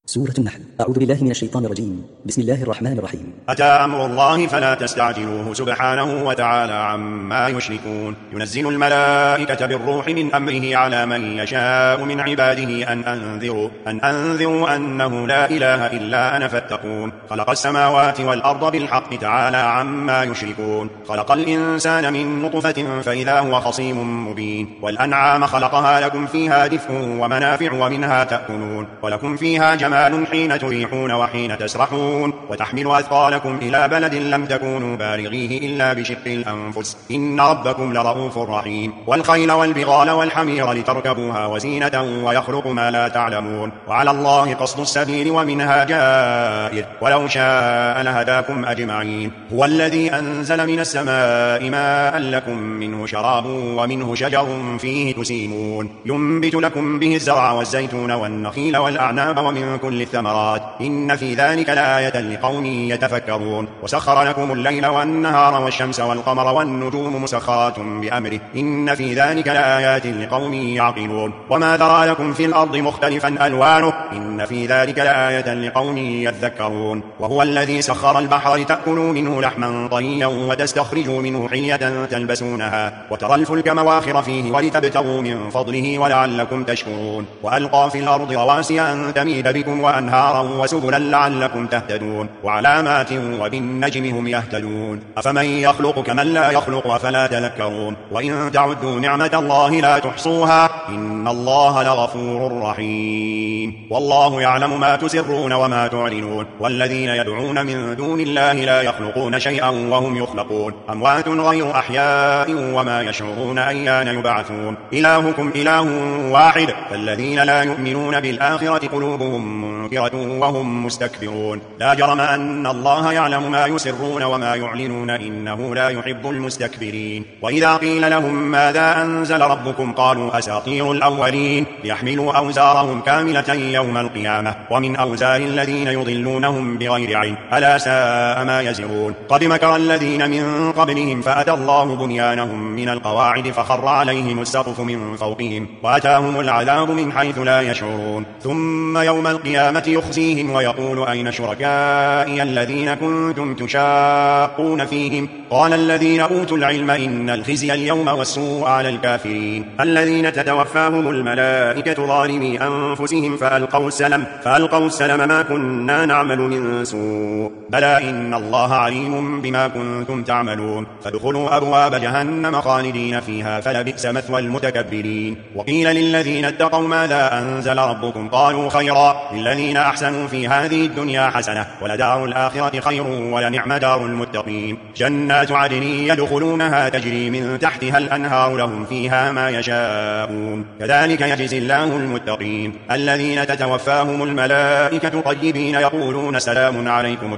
سورة النحل. أعوذ بالله من الشيطان الرجيم. بسم الله الرحمن الرحيم. أتى أمر الله فلا تستعجلوه سبحانه وتعالى عما يشركون. ينزل الملائكة بالروح من أمره على من يشاء من عباده أن أنذروا أنه لا إله إلا أنا فاتقون. خلق السماوات والأرض بالحق تعالى عما يشركون. خلق الإنسان من نطفة فإذا هو خصيم مبين. والأنعام خلقها لكم فيها دفء ومنافع ومنها تأكلون. ولكم فيها جمال حين تريحون وحين تسرحون. وتحمل أثقالكم إلى بلد لم تكونوا بالغيه إلا بشق الأنفس إن ربكم لرؤوف رحيم. والخيل والبغال والحمير لتركبوها وزينة ويخلق ما لا تعلمون. وعلى الله قصد السبيل ومنها جائر ولو شاء لهداكم أجمعين. هو الذي أنزل من السماء ماء لكم منه شراب ومنه شجر فيه تسيمون. ينبت لكم به الزرع والزيتون والنخيل والأعناب ومن كل الثمرات إن في ذلك لآية لقوم يتفكرون. وسخر لكم الليل والنهار والشمس والقمر والنجوم مسخرات بأمره إن في ذلك لآيات لقوم يعقلون. وما ذرى لكم في الأرض مختلفا ألوانه إن في ذلك لآية لقوم يذكرون. وهو الذي سخر البحر لتأكلوا منه لحما طريا وتستخرجوا منه حلية تلبسونها وترى الفلك مواخر فيه ولتبتغوا من فضله ولعلكم تشكرون. وألقى في الأرض رواسي أن تميد بكم وأنهارا وسبلا لعلكم تهتدون. وعلامات وبالنجم هم يهتدون. أفمن يخلق كمن لا يخلق أفلا تذكرون. وإن تعدوا نعمة الله لا تحصوها إن الله لغفور رحيم. والله يعلم ما تسرون وما تعلنون. والذين يدعون من دون الله لا يخلقون شيئا وهم يخلقون أموات غير أحياء وما يشعرون أيان يبعثون. إلهكم إله واحد فالذين لا يؤمنون بالآخرة قلوبهم منكرة وهم مستكبرون. لا جرم أن الله يعلم ما يسرون وما يعلنون إنه لا يحب المستكبرين. وإذا قيل لهم ماذا أنزل ربكم قالوا أساطير الأولين ليحملوا أوزارهم كاملة يوم القيامة ومن أوزار الذين يضلونهم بغير علم ألا ساء ما يزرون. قد مكر الذين من قبلهم فأتى الله بنيانهم من القواعد فخر عليهم السقف من فوقهم وأتاهم العذاب من حيث لا يشعرون. ثم يوم القيامة يخزيهم ويقول أين شركائي الذين كنتم تشاقون فيهم قال الذين أوتوا العلم إن الخزي اليوم والسوء على الكافرين الذين تتوفاهم الملائكة ظالمي أنفسهم فألقوا السلم ما كنا نعمل من سوء بلى إن الله عليم بما كنتم تعملون. فادخلوا أبواب جهنم خالدين فيها فلبئس مثوى المتكبرين. وقيل للذين اتقوا ماذا أنزل ربكم قالوا خيرا للذين أحسنوا في هذه الدنيا حسنة ولدار الآخرة خير ولنعم دار المتقين. جنات عدن يدخلونها تجري من تحتها الأنهار لهم فيها ما يشاءون كذلك يجزي الله المتقين. الذين تتوفاهم الملائكة طيبين يقولون سلام عليكم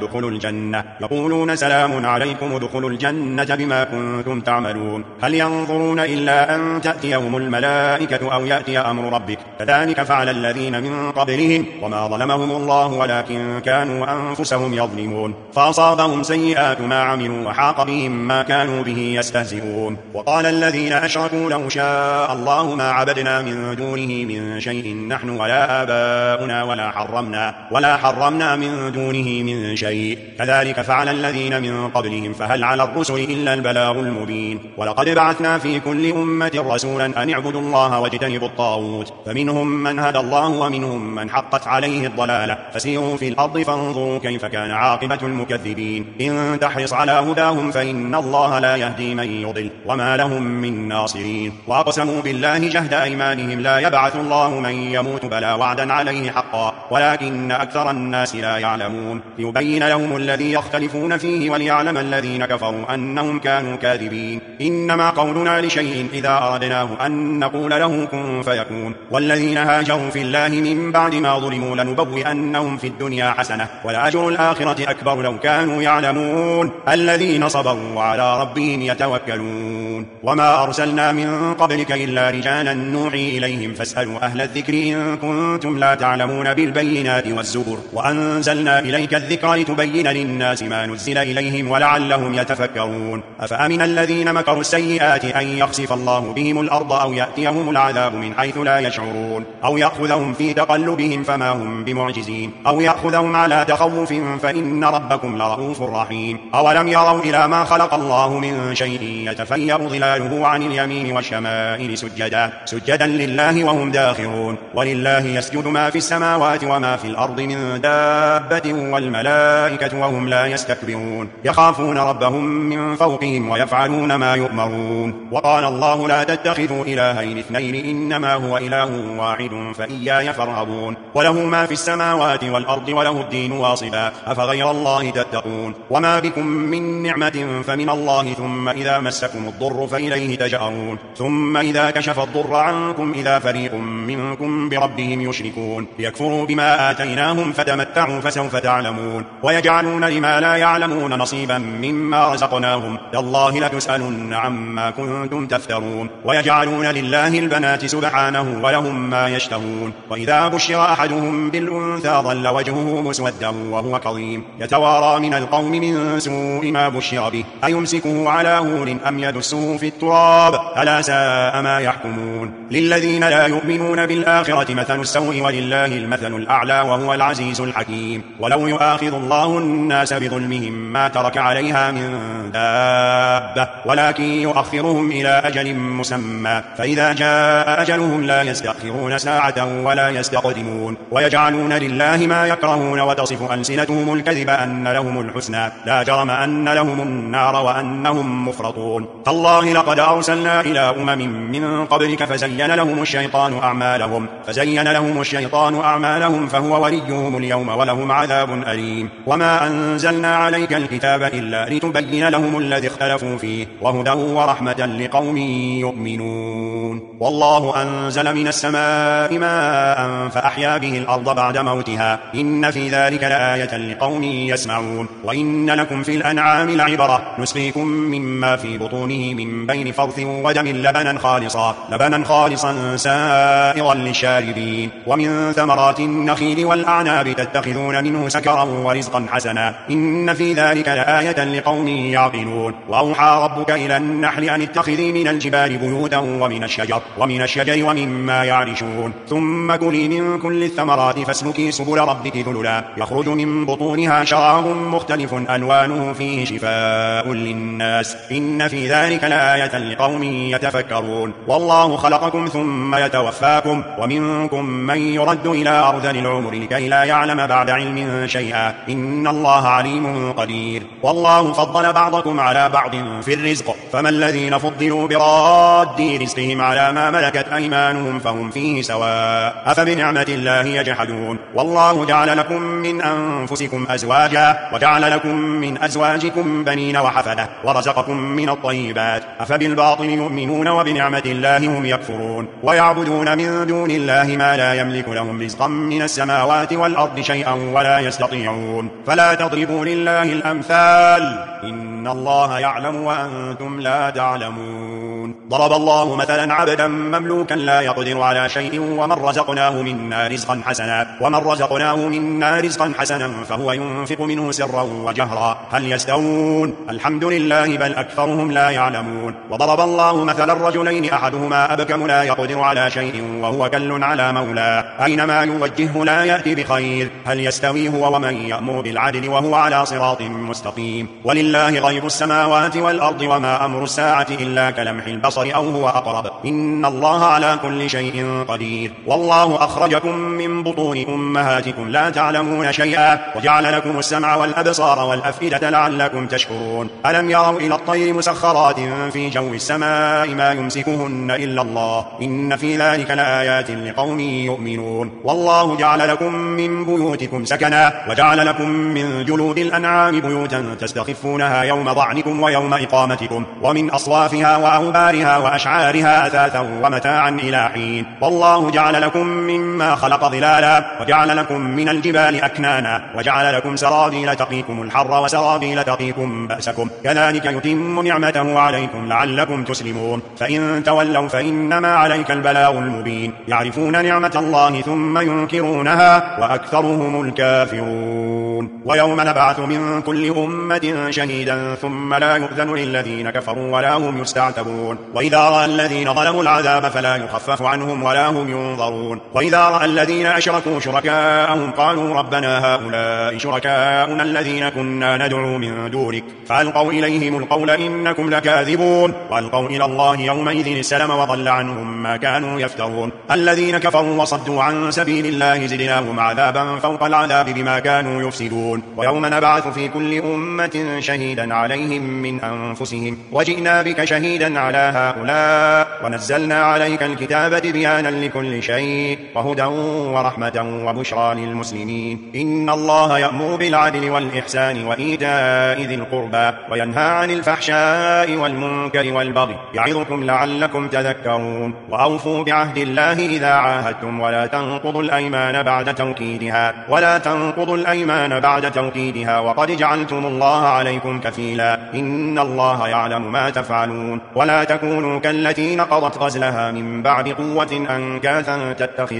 ادخلوا الجنة بما كنتم تعملون. هل ينظرون إلا أن تأتيهم الملائكة أو يأتي أمر ربك كذلك فعل الذين من قبلهم وما ظلمهم الله ولكن كانوا أنفسهم يظلمون. فأصابهم سيئات ما عملوا وحاق بهم ما كانوا به يستهزئون. وقال الذين أشركوا لو شاء الله ما عبدنا من دونه من شيء نحن ولا آباؤنا ولا حرمنا من دونه من شيء كذلك فعل الذين من قبلهم فهل على الرسل إلا البلاغ المبين. ولقد بعثنا في كل أمة رسولا أن اعبدوا الله واجتنبوا الطاغوت فمنهم من هدى الله ومنهم من حقت عليه الضلالة فسيروا في الأرض فانظروا كيف كان عاقبة المكذبين. إن تحرص على هداهم فإن الله لا يهدي من يضل وما لهم من ناصرين. وأقسموا بالله جهد أيمانهم لا يبعث الله من يموت بلى وعدا عليه حقا ولكن أكثر الناس لا يعلمون. ليبين لهم الذي يختلفون فيه وليعلم الذين كفروا أنهم كانوا كاذبين. إنما قولنا لشيء إذا أردناه أن نقول له كن فيكون. والذين هاجروا في الله من بعد ما ظلموا لنبوئنهم في الدنيا حسنة ولأجر الآخرة أكبر لو كانوا يعلمون. الذين صبروا وعلى ربهم يتوكلون. وما أرسلنا من قبلك إلا رجالا نوحي إليهم فاسألوا أهل الذكر إن كنتم لا تعلمون بالبينات والزبر وأنزلنا إليك الذكر لتبين للناس ما نزل إليهم ولعلهم يتفكرون. أفأمن الذين مكروا السيئات أن يخسف الله بهم الأرض أو يأتيهم العذاب من حيث لا يشعرون أو يأخذهم في تقلبهم فما فهم بمعجزين أو يأخذهم على تخوف فإن ربكم لرؤوف رحيم. أولم يروا إلى ما خلق الله من شيء يتفيأ ظلاله عن اليمين والشمائل سجدا لله وهم داخرون. ولله يسجد ما في السماوات وما في الأرض من دابة والملائكة وهم لا يستكبرون يخافون ربهم من فوقهم ويفعلون ما يؤمرون. وقال الله لا تتخذوا إلهين اثنين إنما هو إله واحد فإياي فارهبون. وله ما في السماوات والأرض وله الدين واصبا أفغير الله تتقون. وما بكم من نعمة فمن الله ثم إذا مسكم الضر فإليه تجأرون. ثم إذا كشف الضر عنكم إذا فريق منكم بربهم يشركون ليكفروا بما آتيناهم فتمتعوا فسوف تعلمون. ويجعلون لما لا يعلمون نصيبا مما رزقناهم تالله لتسألن عما كنتم تفترون. ويجعلون لله البنات سبحانه ولهم ما يشتهون. وإذا بشر أحدهم بالأنثى ظل وجهه مسودا وهو كظيم يتوارى من القوم من سوء ما بشر به أيمسكه على هون أم يدسه في التراب ألا ساء ما يحكمون. للذين لا يؤمنون بالآخرة مثل السوء ولله المثل الأعلى وهو العزيز الحكيم. ولو يؤاخذ الله الناس بظلمهم ما ترك عليها من دابة ولكن يؤخرهم إلى أجل مسمى فإذا جاء أجلهم لا يستأخرون ساعة ولا يستقدمون. ويجعلون لله ما يكرهون وتصف ألسنتهم الكذب أن لهم الحسنى لا جرم أن لهم النار وأنهم مفرطون. تالله لقد أرسلنا إلى أمم من قبلك فزين لهم الشيطان أعمالهم فهو وليهم اليوم ولهم عذاب أليم. وما أنزلنا عليك الكتاب إلا لتبين لهم الذي اختلفوا فيه وهدى ورحمة لقوم يؤمنون. والله أنزل من السماء ماء فأحيا به الأرض بعد موتها إن في ذلك لآية لقوم يسمعون. وإن لكم في الأنعام لعبرة نسقيكم مما في بطونه من بين فرث ودم لبنا خالصا سائغا للشاربين. ومن ثمرات النخيل والأعناب تتخذون منه سكرا ورزقا حسنا إن في ذلك لآية لقوم يعقلون. وأوحى ربك إلى النحل أن اتخذي من الجبال بيوتا ومن الشجر ومما يعرشون ثم كلي من كل الثمرات فاسلكي سبل ربك ذللا يخرج من بطونها شراب مختلف ألوانه فيه شفاء للناس إن في ذلك لآية لقوم يتفكرون. والله خلقكم ثم يتوفاكم ومنكم من يرد إلى أرذل العمر لكي لا يعلم بعد علم شيئا إن الله عليم قدير. والله فضل بعضكم على بعض في الرزق فما الذين فضلوا براد رزقهم على ما ملكت أيمانهم فهم فيه سواء أفبنعمة الله يجحدون. والله جعل لكم من أنفسكم أزواجا وجعل لكم من أزواجكم بنين وحفدة ورزقكم من الطيبات أفبالباطل يؤمنون وبنعمة الله هم يكفرون. ويعبدون من دون الله ما لا يملك لهم رزقا من السماوات والأرض شيئا ولا يستطيعون. فلا تضربوا لله الأمثال إن الله يعلم وأنتم لا تعلمون. ضرب الله مثلا عبدا مملوكا لا يقدر على شيء ومن رزقناه منا رزقا حسنا فهو ينفق منه سرا وجهرا هل يستوون الحمد لله بل أكثرهم لا يعلمون. وضرب الله مثلا الرجلين أحدهما أبكم لا يقدر على شيء وهو كل على مولاه أينما يوجهه لا يأتي بخير هل يستوي هو ومن يأمر بالعدل وهو على صراط مستقيم. ولله غيب السماوات والأرض وما أمر الساعة إلا كلمح البصر أو هو أقرب إن الله على كل شيء قدير. والله أخرجكم من بطون أمهاتكم لا تعلمون شيئا وجعل لكم السمع والأبصار والأفئدة لعلكم تشكرون. ألم يروا إلى الطير مسخرات في جو السماء ما يمسكهن إلا الله إن في ذلك لآيات لقوم يؤمنون. والله جعل لكم من بيوتكم سكنا وجعل لكم من جلود الأنعام بيوتا تستخفونها يوم ضعنكم ويوم إقامتكم ومن أصوافها وأوبارها وأشعارها أثاثا ومتاعا إلى حين. والله جعل لكم مما خلق ظلالا وجعل لكم من الجبال أكنانا وجعل لكم سرابيل تقيكم الحر وسرابيل تقيكم بأسكم كذلك يتم نعمته عليكم لعلكم تسلمون. فإن تولوا فإنما عليك البلاغ المبين يعرفون نعمة الله ثم ينكرونها وأكثرهم الكافرون. ويوم نبعث من كل أمة شهيدا ثم لا يؤذن للذين كفروا ولا هم يستعتبون. وإذا رأى الذين ظلموا العذاب فلا يخفف عنهم ولا هم ينظرون وإذا رأى الذين أشركوا شركاءهم قالوا ربنا هؤلاء شركاؤنا الذين كنا ندعو من دونك فألقوا إليهم القول إنكم لكاذبون وألقوا إلى الله يومئذ السلم وضل عنهم ما كانوا يفترون الذين كفروا وصدوا عن سبيل الله زدناهم عذابا فوق العذاب بما كانوا يفسدون ويوم نبعث في كل أمة شهيدا عليهم من أنفسهم وجئنا بك شهيدا على هؤلاء ونزلنا عليك الكتاب تبيانا لكل شيء وهدى ورحمة وبشرى للمسلمين إن الله يأمر بالعدل والإحسان وإيتاء ذي القربى وينهى عن الفحشاء والمنكر والبغي يعظكم لعلكم تذكرون وأوفوا بعهد الله إذا عاهدتم ولا تنقضوا الأيمان بعد توكيدها وقد جعلتم الله عليكم كفيلا إن الله يعلم ما تفعلون ولا تكونوا كالتي نقضت غزلها من بعد قوة أنكاثا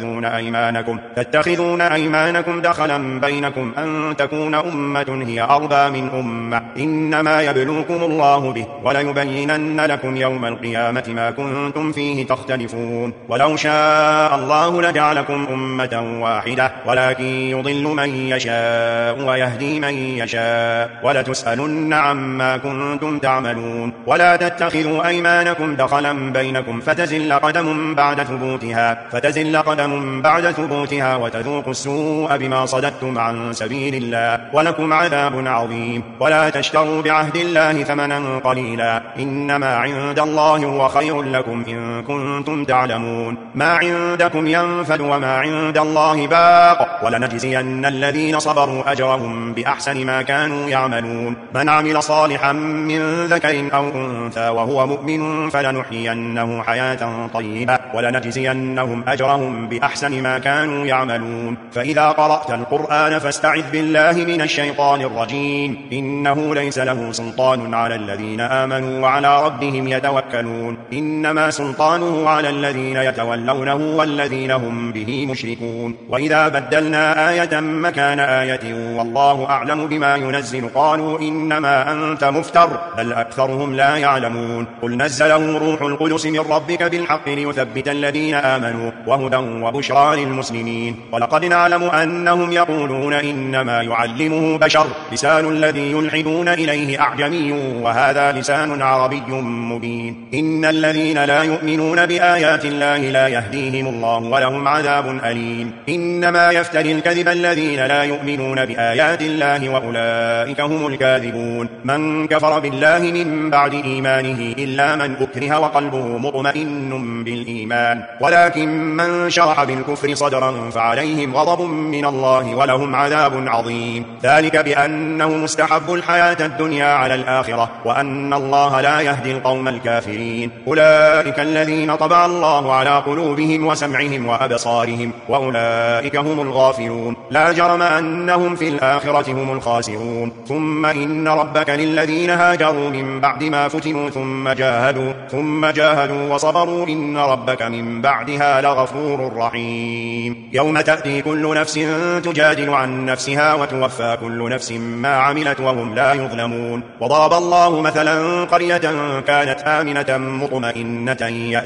تتخذون أيمانكم دخلا بينكم أن تكون أمة هي أربى من أمة إنما يبلوكم الله به وليبينن لكم يوم القيامة ما كنتم فيه تختلفون ولو شاء الله لجعلكم أمة واحدة ولكن يضل من يشاء ويهدي من يشاء ولتسألن عما كنتم تعملون ولا تتخذوا أيمانكم دخلا بينكم فتزل قدم بعد ثبوتها وتذوقوا السوء بما صددتم عن سبيل الله ولكم عذاب عظيم ولا تشتروا بعهد الله ثمنا قليلا إنما عند الله هو خير لكم إن كنتم تعلمون ما عندكم ينفد وما عند الله باق ولنجزين الذين صبروا أجرهم بأحسن ما كانوا يعملون من عمل صالحا من ذكر أو أنثى وهو مؤمن فلنحيينه حياة طيبة ولنجزينهم أجرهم بأحسن ما كانوا يعملون فإذا قرأت القرآن فاستعذ بالله من الشيطان الرجيم إنه ليس له سلطان على الذين آمنوا وعلى ربهم يتوكلون إنما سلطانه على الذين يتولونه والذين هم به مشركون وإذا بدلنا آية مكان آية والله أعلم بما ينزل قالوا إنما أنت مفتر بل أكثرهم لا يعلمون قل نزله روح القدس من ربك بالحق ليثبت الذين آمنوا وهدى وبشرى للمسلمين ولقد نعلم أنهم يقولون إنما يعلمه بشر لسان الذي يلحدون إليه أعجمي وهذا لسان عربي مبين إن الذين لا يؤمنون بآيات الله لا يهديهم الله ولهم عذاب أليم إنما يفتري الكذب الذين لا يؤمنون بآيات الله وأولئك هم الكاذبون من كفر بالله من بعد إيمانه إلا من أكره وقلبه مطمئن بالإيمان ولكن من شرح بالكفر صدرا فعليهم غضب من الله ولهم عذاب عظيم ذلك بأنه مستحب الحياة الدنيا على الآخرة وأن الله لا يهدي القوم الكافرين أولئك الذين طبع الله على قلوبهم وسمعهم وأبصارهم وأولئك هم الغافلون لا جرم أنهم في الآخرة هم الخاسرون ثم إن ربك للذين هاجروا من بعد ما فتنوا ثم جاهدوا وصبروا إن ربك من بعدها لغفور رحيم يوم تأتي كل نفس تجادل عن نفسها وتوفى كل نفس ما عملت وهم لا يظلمون وضرب الله مثلا قرية كانت آمنة مطمئنة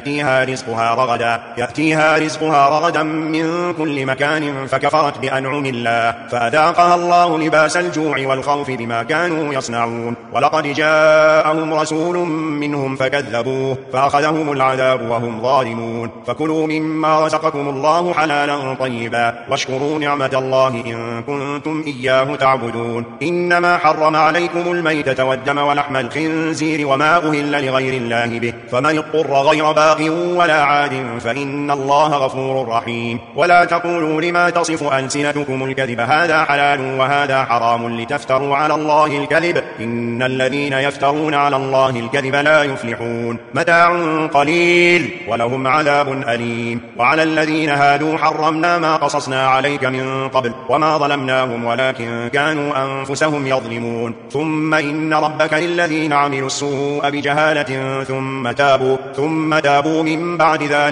يأتيها رزقها رغدا من كل مكان فكفرت بأنعم الله فأذاقها الله لباس الجوع والخوف بما كانوا يصنعون ولقد جاءهم رسول منهم فكذبوه فأخذهم العذاب وهم ظالمون فكلوا مما رزقكم الله حلالا طيبا واشكروا نعمة الله إن كنتم إياه تعبدون إنما حرم عليكم الميتة والدم ولحم الخنزير وما أهل لغير الله به فمن اضطر غير باغ ولا عاد فإن الله غفور رحيم ولا تقولوا لما تصف ألسنتكم الكذب هذا حلال وهذا حرام لتفتروا على الله الكذب إن الذين يفترون على الله الكذب لا يفلحون متاع قليل ولهم عذاب أليم وعلى الذين هادوا حرمنا ما قصصنا عليك من قبل وما ظلمناهم ولكن كانوا أنفسهم يظلمون ثم إن ربك للذين عملوا السوء بجهالة ثم تابوا من بعد ذلك وأصلحوا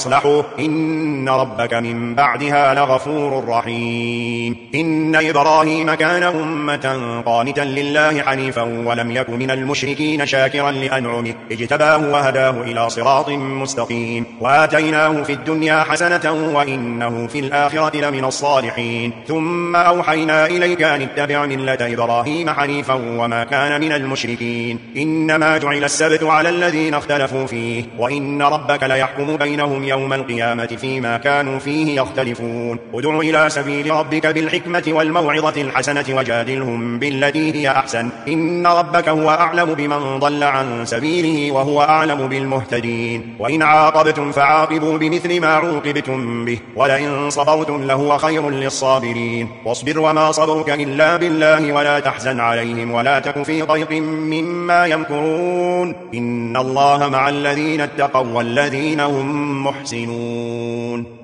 وأصلحوا إن ربك من بعدها لغفور رحيم. إن إبراهيم كان أمة قانتا لله حنيفا ولم يك من المشركين شاكرا لأنعمه اجتباه وهداه إلى صراط مستقيم وآتيناه في الدنيا حسنة وإنه في الآخرة لمن الصالحين. ثم أوحينا إليك أن اتبع ملة إبراهيم حنيفا وما كان من المشركين. إنما جعل السبت على الذين اختلفوا فيه وإن ربك ليحكم بينهم يوم القيامة فيما كانوا فيه يختلفون. ادع إلى سبيل ربك بالحكمة والموعظة الحسنة وجادلهم بالتي هي أحسن إن ربك هو أعلم بمن ضل عن سبيله وهو أعلم بالمهتدين. وإن عاقبتم فعاقبوا بمثل ما عوقبتم به ولئن صبرتم لهو خير للصابرين. واصبر وما صبرك إلا بالله ولا تحزن عليهم ولا تك في ضيق مما يمكرون إن الله مع الذين اتقوا والذين هم محسنون.